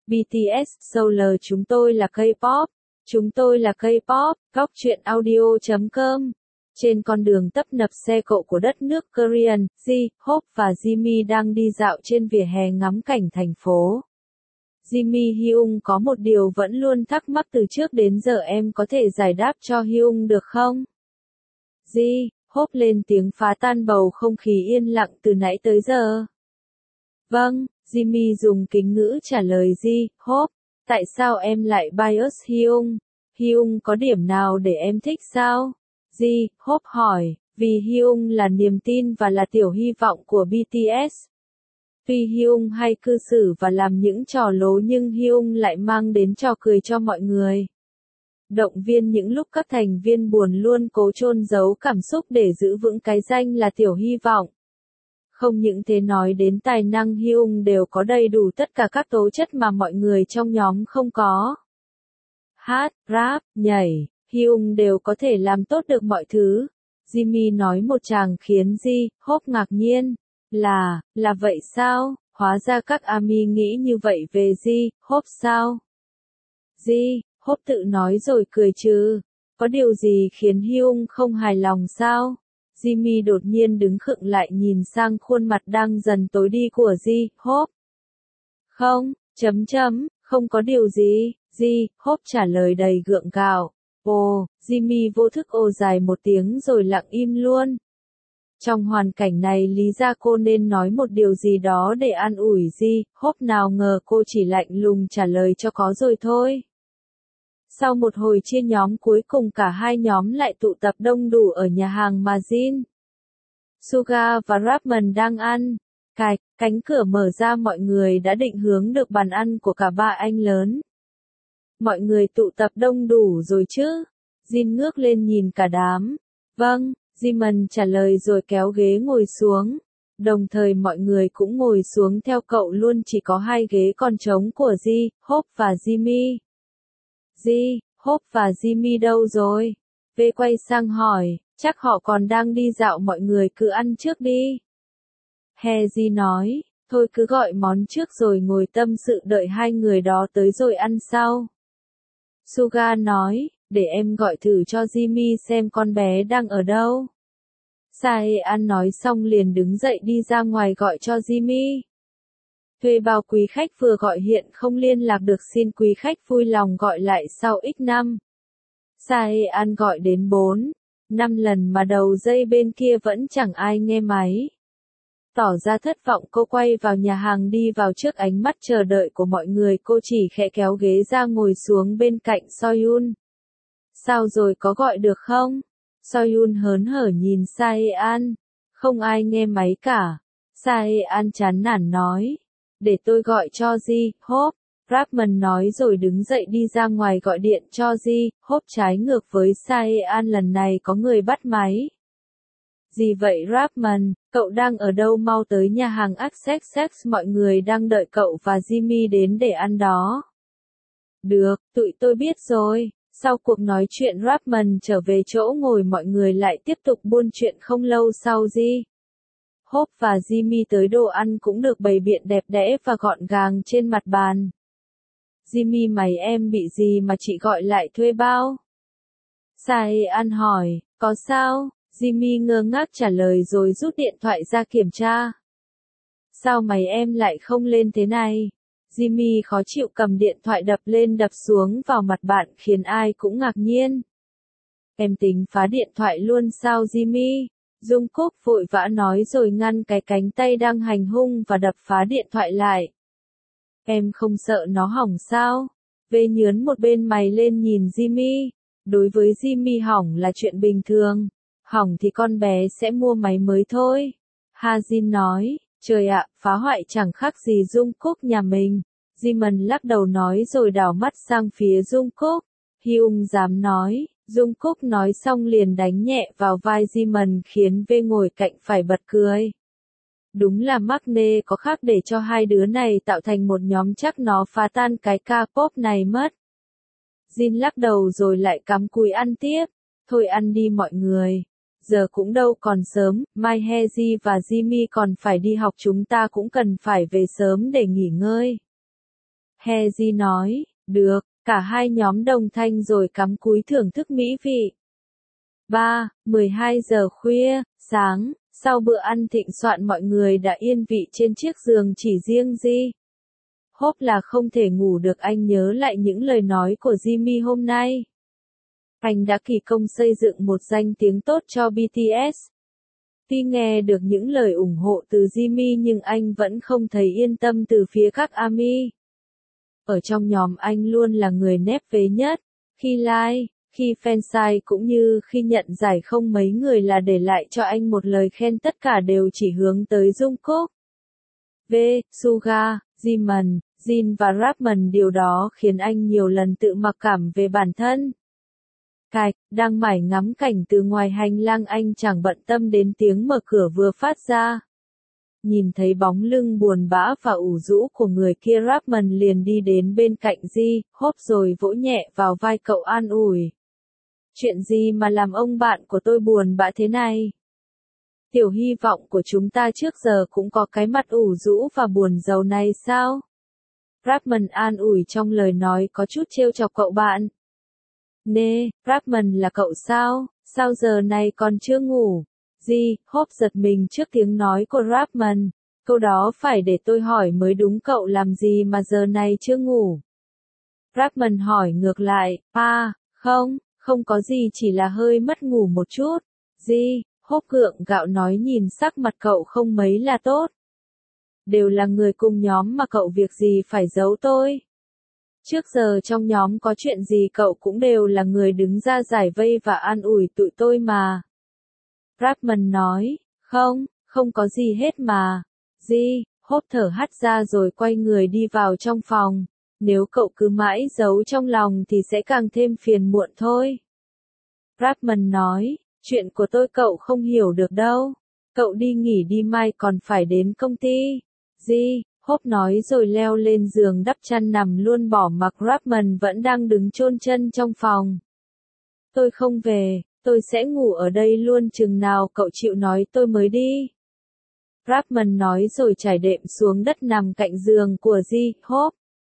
BTS Solar chúng tôi là K-pop. Chúng tôi là K-pop. Góc truyện audio.com. Trên con đường tấp nập xe cộ của đất nước Korean, Ji, Hope và Jimmy đang đi dạo trên vỉa hè ngắm cảnh thành phố. Jimmy Hyung có một điều vẫn luôn thắc mắc từ trước đến giờ, em có thể giải đáp cho Hyung được không? Ji, Hope lên tiếng phá tan bầu không khí yên lặng từ nãy tới giờ. Vâng, Jimmy dùng kính ngữ trả lời Ji, Hope, tại sao em lại bias Hyung? Hyung có điểm nào để em thích sao? Ji, Hope hỏi, vì Hyung là niềm tin và là tiểu hy vọng của BTS. Tuy Hyung hay cư xử và làm những trò lố nhưng Hyung lại mang đến trò cười cho mọi người. Động viên những lúc các thành viên buồn luôn cố chôn giấu cảm xúc để giữ vững cái danh là tiểu hy vọng. Không những thế, nói đến tài năng, Hyung đều có đầy đủ tất cả các tố chất mà mọi người trong nhóm không có. Hát, rap, nhảy, Hyung đều có thể làm tốt được mọi thứ. Jimmy nói một tràng khiến Ji, Hope ngạc nhiên. Là vậy sao? Hóa ra các ARMY nghĩ như vậy về Ji, Hope sao? Ji, Hope tự nói rồi cười trừ. Có điều gì khiến Hyung không hài lòng sao? Jimmy đột nhiên đứng khựng lại nhìn sang khuôn mặt đang dần tối đi của Ji, Hope. Không có điều gì, Ji, Hope trả lời đầy gượng gạo. Ồ, Jimmy vô thức ồ dài một tiếng rồi lặng im luôn. Trong hoàn cảnh này lý ra cô nên nói một điều gì đó để an ủi Ji, Hope nào ngờ cô chỉ lạnh lùng trả lời cho có rồi thôi. Sau một hồi chia nhóm, cuối cùng cả hai nhóm lại tụ tập đông đủ ở nhà hàng mà Jin, Suga và Rapman đang ăn. Cánh cửa mở ra, mọi người đã định hướng được bàn ăn của cả ba anh lớn. Mọi người tụ tập đông đủ rồi chứ? Jin ngước lên nhìn cả đám. Vâng, Jimin trả lời rồi kéo ghế ngồi xuống. Đồng thời mọi người cũng ngồi xuống theo cậu luôn, chỉ có hai ghế còn trống của Ji, Hope và Jimmy. Ji, Hope và Jimmy đâu rồi? V quay sang hỏi, chắc họ còn đang đi dạo, mọi người cứ ăn trước đi. Ji nói, thôi cứ gọi món trước rồi ngồi tâm sự đợi hai người đó tới rồi ăn sau. Suga nói, để em gọi thử cho Jimmy xem con bé đang ở đâu. Saean nói xong liền đứng dậy đi ra ngoài gọi cho Jimmy. Thuê bao quý khách vừa gọi hiện không liên lạc được, xin quý khách vui lòng gọi lại sau x năm. Saean gọi đến 4-5 lần mà đầu dây bên kia vẫn chẳng ai nghe máy. Tỏ ra thất vọng, cô quay vào nhà hàng, đi vào trước ánh mắt chờ đợi của mọi người, cô chỉ khẽ kéo ghế ra ngồi xuống bên cạnh Soyun. Sao rồi, có gọi được không? Soyun hớn hở nhìn Saean. Không ai nghe máy cả. Saean chán nản nói. Để tôi gọi cho Ji, Hope. Rapman nói rồi đứng dậy đi ra ngoài gọi điện cho Ji, Hope. Trái ngược với Saean, lần này có người bắt máy. Gì vậy Rapman, cậu đang ở đâu, mau tới nhà hàng XXX, mọi người đang đợi cậu và Jimmy đến để ăn đó. Được, tụi tôi biết rồi. Sau cuộc nói chuyện, Rapman trở về chỗ ngồi, mọi người lại tiếp tục buôn chuyện. Không lâu sau, Ji, Hope và Jimmy tới, đồ ăn cũng được bày biện đẹp đẽ và gọn gàng trên mặt bàn. Jimmy, mày em bị gì mà chị gọi lại thuê bao? Saean hỏi, có sao? Jimmy ngơ ngác trả lời rồi rút điện thoại ra kiểm tra. Sao mày em lại không lên thế này? Jimmy khó chịu cầm điện thoại đập lên đập xuống vào mặt bạn, khiến ai cũng ngạc nhiên. Em tính phá điện thoại luôn sao Jimmy? Jungkook vội vã nói rồi ngăn cái cánh tay đang hành hung và đập phá điện thoại lại. Em không sợ nó hỏng sao? Vê nhướn một bên mày lên nhìn Jimmy. Đối với Jimmy, hỏng là chuyện bình thường. Hỏng thì con bé sẽ mua máy mới thôi. Hajin nói, trời ạ, phá hoại chẳng khác gì Jungkook nhà mình. Jimin lắc đầu nói rồi đảo mắt sang phía Jungkook. Hyung dám nói. Jungkook nói xong liền đánh nhẹ vào vai Jimin khiến V ngồi cạnh phải bật cười. Đúng là Maknae có khác để cho hai đứa này tạo thành một nhóm, chắc nó phá tan cái K-pop này mất. Jin lắc đầu rồi lại cắm cúi ăn tiếp. Thôi ăn đi mọi người. Giờ cũng đâu còn sớm, mai Heji và Jimmy còn phải đi học, chúng ta cũng cần phải về sớm để nghỉ ngơi. Hezi nói, được, cả hai nhóm đồng thanh rồi cắm cúi thưởng thức mỹ vị. 12 giờ khuya, sáng, sau bữa ăn thịnh soạn mọi người đã yên vị trên chiếc giường chỉ riêng Ji. Hope là không thể ngủ được, anh nhớ lại những lời nói của Jimmy hôm nay. Anh đã kỳ công xây dựng một danh tiếng tốt cho BTS. Tuy nghe được những lời ủng hộ từ Jimmy nhưng anh vẫn không thấy yên tâm từ phía các ARMY. Ở trong nhóm anh luôn là người nép vế nhất. Khi live, khi fansite cũng như khi nhận giải không mấy người là để lại cho anh một lời khen, tất cả đều chỉ hướng tới Jungkook. Suga, Jimin, Jin và Rapman, điều đó khiến anh nhiều lần tự mặc cảm về bản thân. Đang mải ngắm cảnh từ ngoài hành lang, anh chẳng bận tâm đến tiếng mở cửa vừa phát ra. Nhìn thấy bóng lưng buồn bã và ủ rũ của người kia, Rapman liền đi đến bên cạnh Ji, Hope rồi vỗ nhẹ vào vai cậu an ủi. Chuyện gì mà làm ông bạn của tôi buồn bã thế này? Tiểu hy vọng của chúng ta trước giờ cũng có cái mặt ủ rũ và buồn rầu này sao? Rapman an ủi trong lời nói có chút trêu chọc cậu bạn. Nè, Rapman là cậu sao? Sao giờ này còn chưa ngủ? Ji, Hope giật mình trước tiếng nói của Rapman. Câu đó phải để tôi hỏi mới đúng, cậu làm gì mà giờ này chưa ngủ? Rapman hỏi ngược lại, không có gì, chỉ là hơi mất ngủ một chút. Ji, Hope gượng gạo nói, nhìn sắc mặt cậu không mấy là tốt. Đều là người cùng nhóm mà cậu việc gì phải giấu tôi. Trước giờ trong nhóm có chuyện gì cậu cũng đều là người đứng ra giải vây và an ủi tụi tôi mà. Rapman nói, không có gì hết mà. Ji, Hope thở hắt ra rồi quay người đi vào trong phòng. Nếu cậu cứ mãi giấu trong lòng thì sẽ càng thêm phiền muộn thôi. Rapman nói, chuyện của tôi cậu không hiểu được đâu. Cậu đi nghỉ đi, mai còn phải đến công ty. Ji, Hope nói rồi leo lên giường đắp chăn nằm luôn, bỏ mặc Rapman vẫn đang đứng chôn chân trong phòng. Tôi không về, tôi sẽ ngủ ở đây luôn, chừng nào cậu chịu nói tôi mới đi. Rapman nói rồi trải đệm xuống đất nằm cạnh giường của Ji, Hope.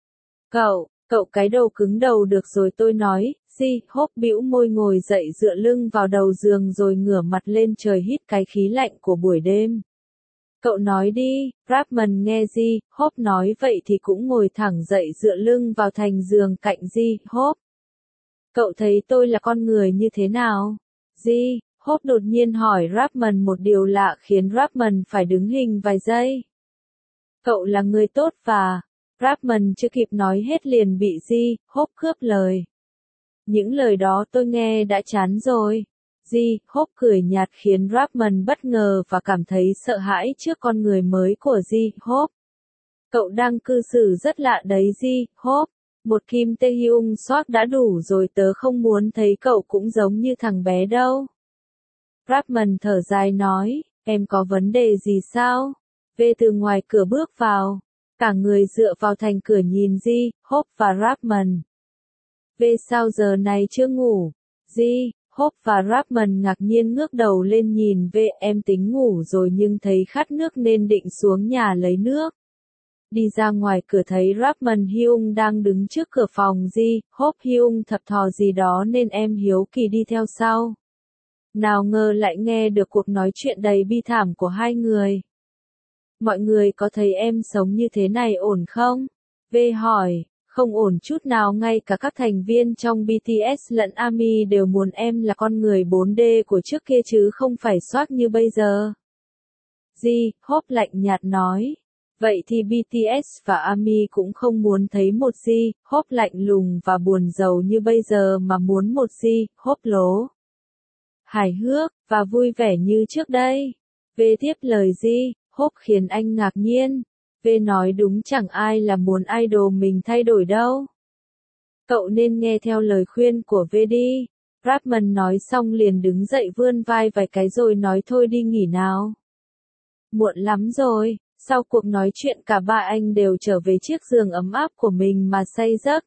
Cậu cái đầu cứng đầu được rồi, tôi nói. Ji, Hope bĩu môi ngồi dậy dựa lưng vào đầu giường rồi ngửa mặt lên trời hít cái khí lạnh của buổi đêm. Cậu nói đi, Rapman nghe Ji, Hope nói vậy thì cũng ngồi thẳng dậy dựa lưng vào thành giường cạnh Ji, Hope. Cậu thấy tôi là con người như thế nào? Ji, Hope đột nhiên hỏi Rapman một điều lạ khiến Rapman phải đứng hình vài giây. Cậu là người tốt và... Rapman chưa kịp nói hết liền bị Ji, Hope cướp lời. Những lời đó tôi nghe đã chán rồi. Ji, Hope cười nhạt khiến Rapman bất ngờ và cảm thấy sợ hãi trước con người mới của Ji, Hope. Cậu đang cư xử rất lạ đấy Ji, Hope. Một Kim Taehyung soác đã đủ rồi, tớ không muốn thấy cậu cũng giống như thằng bé đâu. Rapman thở dài nói, em có vấn đề gì sao? Về từ ngoài cửa bước vào. Cả người dựa vào thành cửa nhìn Ji, Hope và Rapman. Về sao giờ này chưa ngủ? Ji, Hope và Rapman ngạc nhiên ngước đầu lên nhìn về, em tính ngủ rồi nhưng thấy khát nước nên định xuống nhà lấy nước. Đi ra ngoài cửa thấy Rapman Hyung đang đứng trước cửa phòng Ji, Hope Hyung thập thò gì đó nên em hiếu kỳ đi theo sau. Nào ngờ lại nghe được cuộc nói chuyện đầy bi thảm của hai người. Mọi người có thấy em sống như thế này ổn không? V hỏi, không ổn chút nào, ngay cả các thành viên trong BTS lẫn ARMY đều muốn em là con người 4D của trước kia chứ không phải soác như bây giờ. Ji, Hope lạnh nhạt nói. Vậy thì BTS và ARMY cũng không muốn thấy một Ji, Hope lạnh lùng và buồn rầu như bây giờ mà muốn một Ji, Hope lố. Hài hước, và vui vẻ như trước đây. V tiếp lời Ji, Hope khiến anh ngạc nhiên. V nói đúng, chẳng ai là muốn idol mình thay đổi đâu. Cậu nên nghe theo lời khuyên của V đi. Rapman nói xong liền đứng dậy vươn vai vài cái rồi nói thôi đi nghỉ nào. Muộn lắm rồi. Sau cuộc nói chuyện cả ba anh đều trở về chiếc giường ấm áp của mình mà say giấc.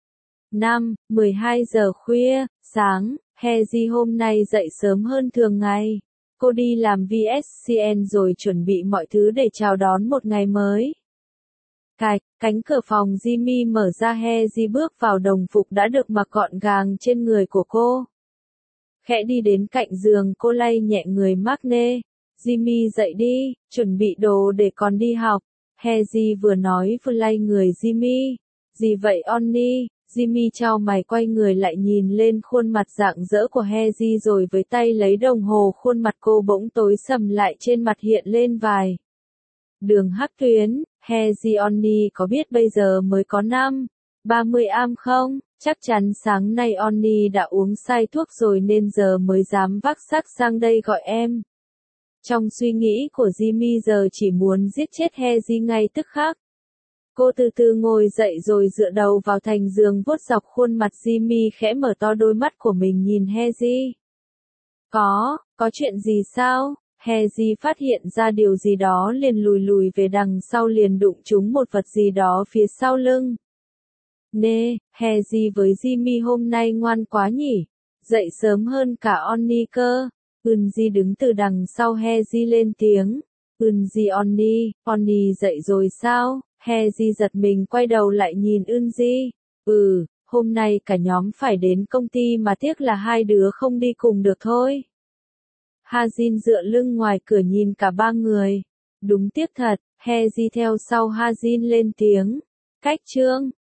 12 giờ khuya, sáng, Hezi hôm nay dậy sớm hơn thường ngày. Cô đi làm VSCN rồi chuẩn bị mọi thứ để chào đón một ngày mới. Cánh cửa phòng Jimmy mở ra, Heji bước vào, đồng phục đã được mặc gọn gàng trên người của cô. Khẽ đi đến cạnh giường, cô lay nhẹ người Magne. Jimmy dậy đi, chuẩn bị đồ để con đi học. Heji vừa nói vừa lay người Jimmy. Gì vậy Onni? Jimmy chau mày quay người lại nhìn lên khuôn mặt rạng rỡ của Heji rồi với tay lấy đồng hồ, khuôn mặt cô bỗng tối sầm lại, trên mặt hiện lên vài đường hắc tuyến. Heji Onni có biết bây giờ mới có 5:30 am không? Chắc chắn sáng nay Onni đã uống say thuốc rồi nên giờ mới dám vác xác sang đây gọi em. Trong suy nghĩ của Jimmy giờ chỉ muốn giết chết Heji ngay tức khắc. Cô từ từ ngồi dậy rồi dựa đầu vào thành giường, vuốt dọc khuôn mặt. Jimmy khẽ mở to đôi mắt của mình nhìn Heji. Có chuyện gì sao? Heji phát hiện ra điều gì đó liền lùi lùi về đằng sau, liền đụng trúng một vật gì đó phía sau lưng. Nè, Heji với Jimmy hôm nay ngoan quá nhỉ? Dậy sớm hơn cả Onni cơ. Unji đứng từ đằng sau Heji lên tiếng. Unji Onni dậy rồi sao? Heji giật mình quay đầu lại nhìn Unji. Hôm nay cả nhóm phải đến công ty mà tiếc là hai đứa không đi cùng được thôi. Hajin dựa lưng ngoài cửa nhìn cả ba người. Đúng tiếc thật, Heji theo sau Hajin lên tiếng. Cách chương